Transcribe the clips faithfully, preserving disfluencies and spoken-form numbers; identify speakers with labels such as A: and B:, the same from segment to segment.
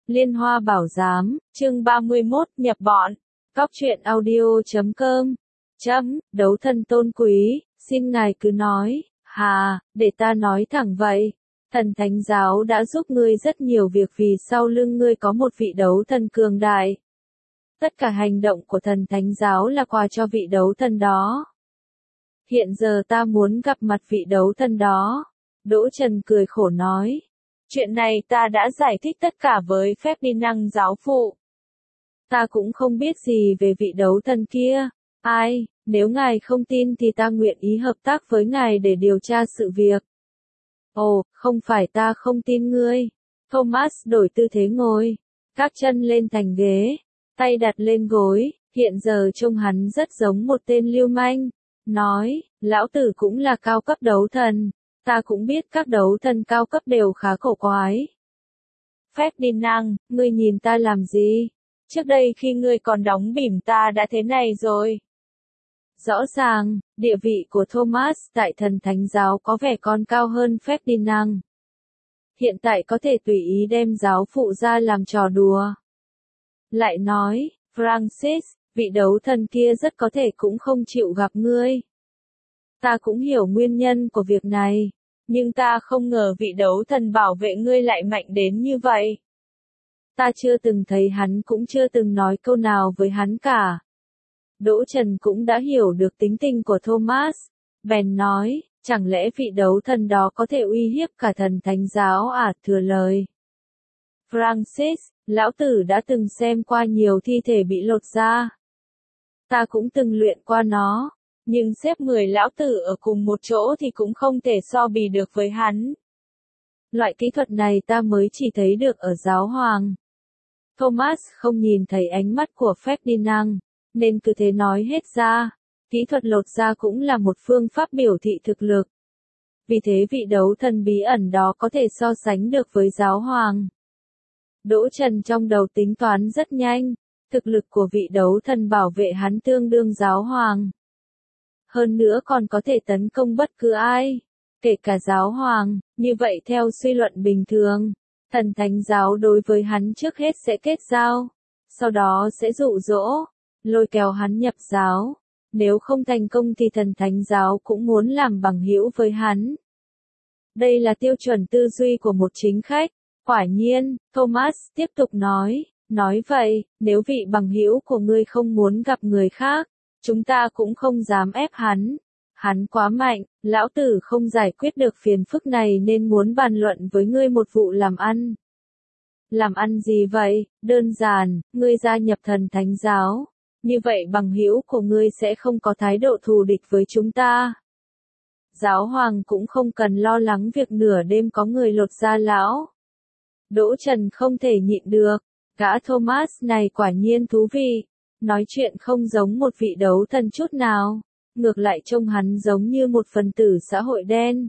A: Liên Hoa Bảo Giám, chương ba mươi mốt, nhập bọn. Cóc truyện audio chấm com. Chấm, đấu thần tôn quý, xin ngài cứ nói. Hà, để ta nói thẳng vậy. Thần Thánh Giáo đã giúp ngươi rất nhiều việc vì sau lưng ngươi có một vị đấu thần cường đại. Tất cả hành động của Thần Thánh Giáo là quà cho vị đấu thần đó. Hiện giờ ta muốn gặp mặt vị đấu thần đó. Đỗ Trần cười khổ nói. Chuyện này ta đã giải thích tất cả với phép đi năng giáo phụ. Ta cũng không biết gì về vị đấu thần kia. Ai, nếu ngài không tin thì ta nguyện ý hợp tác với ngài để điều tra sự việc. Ồ, không phải ta không tin ngươi. Thomas đổi tư thế ngồi, các chân lên thành ghế, tay đặt lên gối, hiện giờ trông hắn rất giống một tên lưu manh. Nói, lão tử cũng là cao cấp đấu thần. Ta cũng biết các đấu thần cao cấp đều khá cổ quái. Phép đi năng, ngươi nhìn ta làm gì? Trước đây khi ngươi còn đóng bỉm ta đã thế này rồi. Rõ ràng, địa vị của Thomas tại Thần Thánh Giáo có vẻ còn cao hơn phép đi năng. Hiện tại có thể tùy ý đem giáo phụ ra làm trò đùa. Lại nói, Francis, vị đấu thần kia rất có thể cũng không chịu gặp ngươi. Ta cũng hiểu nguyên nhân của việc này, nhưng ta không ngờ vị đấu thần bảo vệ ngươi lại mạnh đến như vậy. Ta chưa từng thấy hắn cũng chưa từng nói câu nào với hắn cả. Đỗ Trần cũng đã hiểu được tính tình của Thomas, bèn nói, chẳng lẽ vị đấu thần đó có thể uy hiếp cả Thần Thánh Giáo à? Thừa lời. Francis, lão tử đã từng xem qua nhiều thi thể bị lột da. Ta cũng từng luyện qua nó. Nhưng xếp mười lão tử ở cùng một chỗ thì cũng không thể so bì được với hắn. Loại kỹ thuật này ta mới chỉ thấy được ở giáo hoàng. Thomas không nhìn thấy ánh mắt của Ferdinand, nên cứ thế nói hết ra. Kỹ thuật lột da cũng là một phương pháp biểu thị thực lực. Vì thế vị đấu thần bí ẩn đó có thể so sánh được với giáo hoàng. Đỗ Trần trong đầu tính toán rất nhanh. Thực lực của vị đấu thần bảo vệ hắn tương đương giáo hoàng. Hơn nữa còn có thể tấn công bất cứ ai, kể cả giáo hoàng. Như vậy theo suy luận bình thường, Thần Thánh Giáo đối với hắn trước hết sẽ kết giao, sau đó sẽ dụ dỗ, lôi kéo hắn nhập giáo. Nếu không thành công thì Thần Thánh Giáo cũng muốn làm bằng hữu với hắn. Đây là tiêu chuẩn tư duy của một chính khách. Quả nhiên, Thomas tiếp tục nói, nói vậy, nếu vị bằng hữu của ngươi không muốn gặp người khác, chúng ta cũng không dám ép hắn. Hắn quá mạnh, lão tử không giải quyết được phiền phức này nên muốn bàn luận với ngươi một vụ làm ăn. Làm ăn gì vậy? Đơn giản, ngươi gia nhập Thần Thánh Giáo. Như vậy bằng hữu của ngươi sẽ không có thái độ thù địch với chúng ta. Giáo hoàng cũng không cần lo lắng việc nửa đêm có người lột da lão. Đỗ Trần không thể nhịn được. Gã Thomas này quả nhiên thú vị. Nói chuyện không giống một vị đấu thần chút nào, ngược lại trông hắn giống như một phần tử xã hội đen.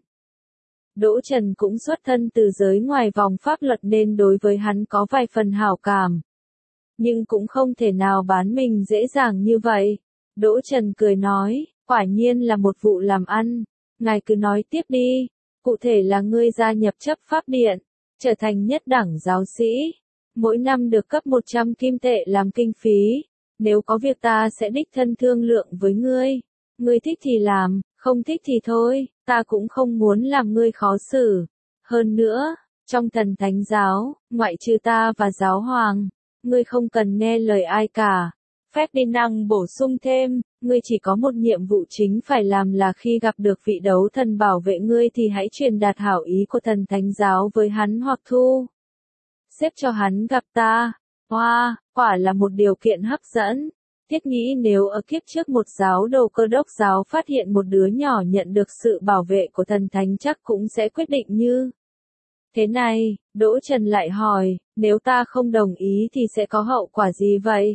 A: Đỗ Trần cũng xuất thân từ giới ngoài vòng pháp luật nên đối với hắn có vài phần hảo cảm. Nhưng cũng không thể nào bán mình dễ dàng như vậy. Đỗ Trần cười nói, quả nhiên là một vụ làm ăn. Ngài cứ nói tiếp đi, cụ thể là ngươi gia nhập chấp pháp điện, trở thành nhất đẳng giáo sĩ. Mỗi năm được cấp một trăm kim tệ làm kinh phí. Nếu có việc ta sẽ đích thân thương lượng với ngươi. Ngươi thích thì làm, không thích thì thôi, ta cũng không muốn làm ngươi khó xử. Hơn nữa, trong Thần Thánh Giáo, ngoại trừ ta và giáo hoàng, ngươi không cần nghe lời ai cả. Ferdinand bổ sung thêm, ngươi chỉ có một nhiệm vụ chính phải làm là khi gặp được vị đấu thần bảo vệ ngươi thì hãy truyền đạt hảo ý của Thần Thánh Giáo với hắn hoặc thu xếp cho hắn gặp ta. Hoa, wow, quả là một điều kiện hấp dẫn. Thiết nghĩ nếu ở kiếp trước một giáo đồ Cơ Đốc giáo phát hiện một đứa nhỏ nhận được sự bảo vệ của thần thánh chắc cũng sẽ quyết định như thế này. Đỗ Trần lại hỏi, nếu ta không đồng ý thì sẽ có hậu quả gì vậy?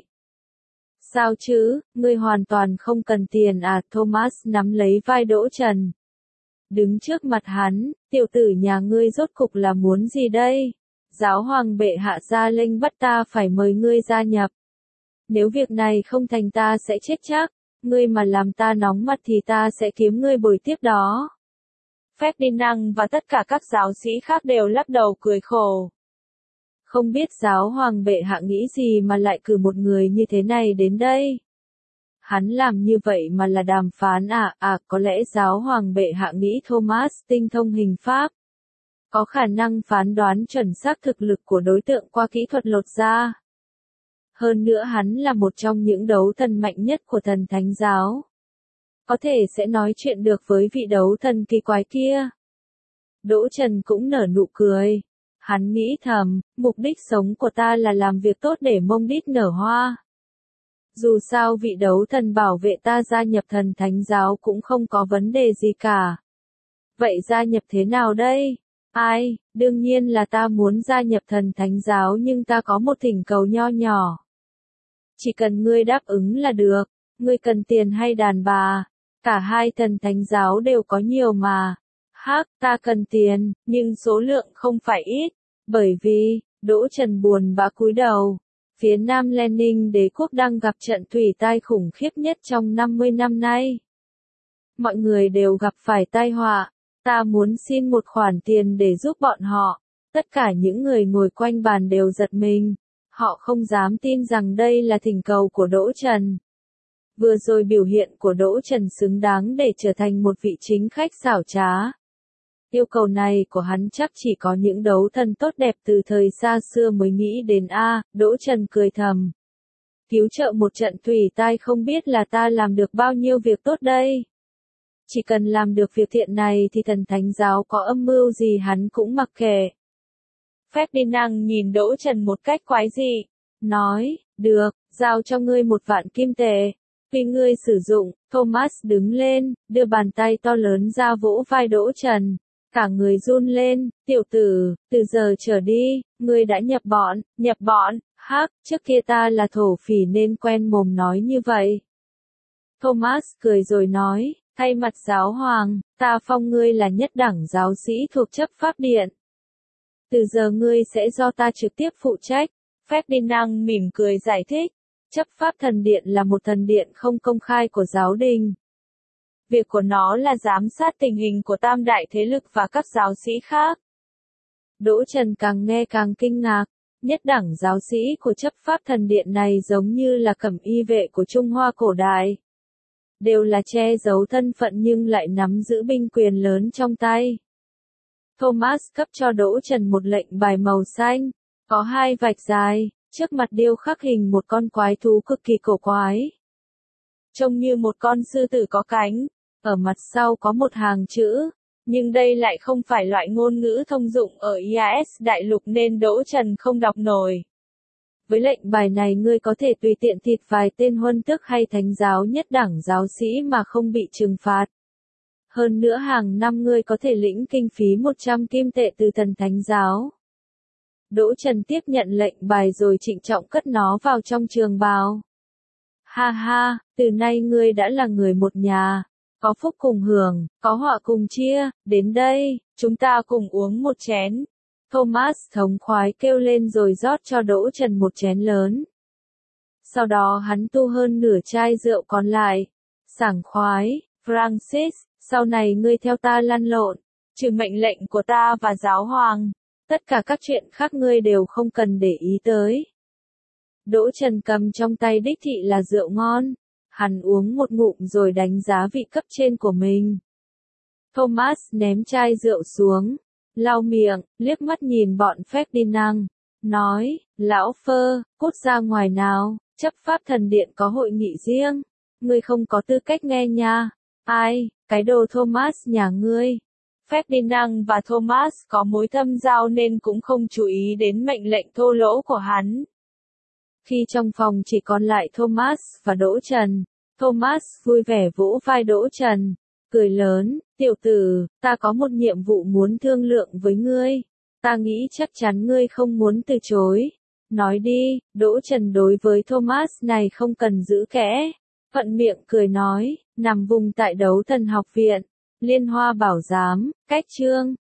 A: Sao chứ, ngươi hoàn toàn không cần tiền à? Thomas nắm lấy vai Đỗ Trần. Đứng trước mặt hắn, tiểu tử nhà ngươi rốt cục là muốn gì đây? Giáo hoàng bệ hạ ra lệnh bắt ta phải mời ngươi gia nhập. Nếu việc này không thành ta sẽ chết chắc, ngươi mà làm ta nóng mặt thì ta sẽ kiếm ngươi buổi tiếp đó. Ferdinand và tất cả các giáo sĩ khác đều lắc đầu cười khổ. Không biết giáo hoàng bệ hạ nghĩ gì mà lại cử một người như thế này đến đây. Hắn làm như vậy mà là đàm phán à, à có lẽ giáo hoàng bệ hạ nghĩ Thomas tinh thông hình pháp. Có khả năng phán đoán chuẩn xác thực lực của đối tượng qua kỹ thuật lột da. Hơn nữa hắn là một trong những đấu thần mạnh nhất của thần thánh giáo. Có thể sẽ nói chuyện được với vị đấu thần kỳ quái kia. Đỗ Trần cũng nở nụ cười. Hắn nghĩ thầm, mục đích sống của ta là làm việc tốt để mông đít nở hoa. Dù sao vị đấu thần bảo vệ ta gia nhập thần thánh giáo cũng không có vấn đề gì cả. Vậy gia nhập thế nào đây? Ai, đương nhiên là ta muốn gia nhập thần thánh giáo nhưng ta có một thỉnh cầu nho nhỏ. Chỉ cần ngươi đáp ứng là được, ngươi cần tiền hay đàn bà, cả hai thần thánh giáo đều có nhiều mà. Hắc, ta cần tiền, nhưng số lượng không phải ít, bởi vì, Đỗ Trần buồn bã cúi đầu. Phía Nam Lenin đế quốc đang gặp trận thủy tai khủng khiếp nhất trong năm mươi năm nay. Mọi người đều gặp phải tai họa, ta muốn xin một khoản tiền để giúp bọn họ. Tất cả những người ngồi quanh bàn đều giật mình. Họ không dám tin rằng đây là thỉnh cầu của Đỗ Trần. Vừa rồi biểu hiện của Đỗ Trần xứng đáng để trở thành một vị chính khách xảo trá. Yêu cầu này của hắn chắc chỉ có những đấu thần tốt đẹp từ thời xa xưa mới nghĩ đến a. Đỗ Trần cười thầm. Cứu trợ một trận thủy tai không biết là ta làm được bao nhiêu việc tốt đây. Chỉ cần làm được việc thiện này thì thần thánh giáo có âm mưu gì hắn cũng mặc kệ. Ferdinand nhìn Đỗ Trần một cách quái dị, nói, được, giao cho ngươi một vạn kim tệ. Vì ngươi sử dụng, Thomas đứng lên, đưa bàn tay to lớn ra vỗ vai Đỗ Trần. Cả người run lên, tiểu tử, từ giờ trở đi, ngươi đã nhập bọn, nhập bọn, hắc, trước kia ta là thổ phỉ nên quen mồm nói như vậy. Thomas cười rồi nói, thay mặt giáo hoàng, ta phong ngươi là nhất đẳng giáo sĩ thuộc chấp pháp điện. Từ giờ ngươi sẽ do ta trực tiếp phụ trách. Ferdinand mỉm cười giải thích, chấp pháp thần điện là một thần điện không công khai của giáo đình. Việc của nó là giám sát tình hình của tam đại thế lực và các giáo sĩ khác. Đỗ Trần càng nghe càng kinh ngạc, nhất đẳng giáo sĩ của chấp pháp thần điện này giống như là cẩm y vệ của Trung Hoa cổ đại. Đều là che giấu thân phận nhưng lại nắm giữ binh quyền lớn trong tay. Thomas cấp cho Đỗ Trần một lệnh bài màu xanh, có hai vạch dài, trước mặt điêu khắc hình một con quái thú cực kỳ cổ quái. Trông như một con sư tử có cánh, ở mặt sau có một hàng chữ, nhưng đây lại không phải loại ngôn ngữ thông dụng ở i a ét đại lục nên Đỗ Trần không đọc nổi. Với lệnh bài này ngươi có thể tùy tiện thịt vài tên huân tước hay thánh giáo nhất đẳng giáo sĩ mà không bị trừng phạt. Hơn nữa hàng năm ngươi có thể lĩnh kinh phí một trăm kim tệ từ thần thánh giáo. Đỗ Trần tiếp nhận lệnh bài rồi trịnh trọng cất nó vào trong trường bào. Ha ha, từ nay ngươi đã là người một nhà, có phúc cùng hưởng, có họa cùng chia, đến đây, chúng ta cùng uống một chén. Thomas thống khoái kêu lên rồi rót cho Đỗ Trần một chén lớn. Sau đó hắn tu hơn nửa chai rượu còn lại. Sảng khoái, Francis, sau này ngươi theo ta lăn lộn, trừ mệnh lệnh của ta và giáo hoàng, tất cả các chuyện khác ngươi đều không cần để ý tới. Đỗ Trần cầm trong tay đích thị là rượu ngon, hắn uống một ngụm rồi đánh giá vị cấp trên của mình. Thomas ném chai rượu xuống, lau miệng, liếc mắt nhìn bọn Ferdinand, nói, lão Phơ, cút ra ngoài nào, chấp pháp thần điện có hội nghị riêng, ngươi không có tư cách nghe nha. Ai, cái đồ Thomas nhà ngươi. Ferdinand và Thomas có mối thâm giao nên cũng không chú ý đến mệnh lệnh thô lỗ của hắn. Khi trong phòng chỉ còn lại Thomas và Đỗ Trần, Thomas vui vẻ vỗ vai Đỗ Trần, cười lớn, tiểu tử, ta có một nhiệm vụ muốn thương lượng với ngươi, ta nghĩ chắc chắn ngươi không muốn từ chối. Nói đi, Đỗ Trần đối với Thomas này không cần giữ kẽ, thuận miệng cười nói, nằm vùng tại đấu thần học viện, Liên Hoa Bảo Giám, cách chương,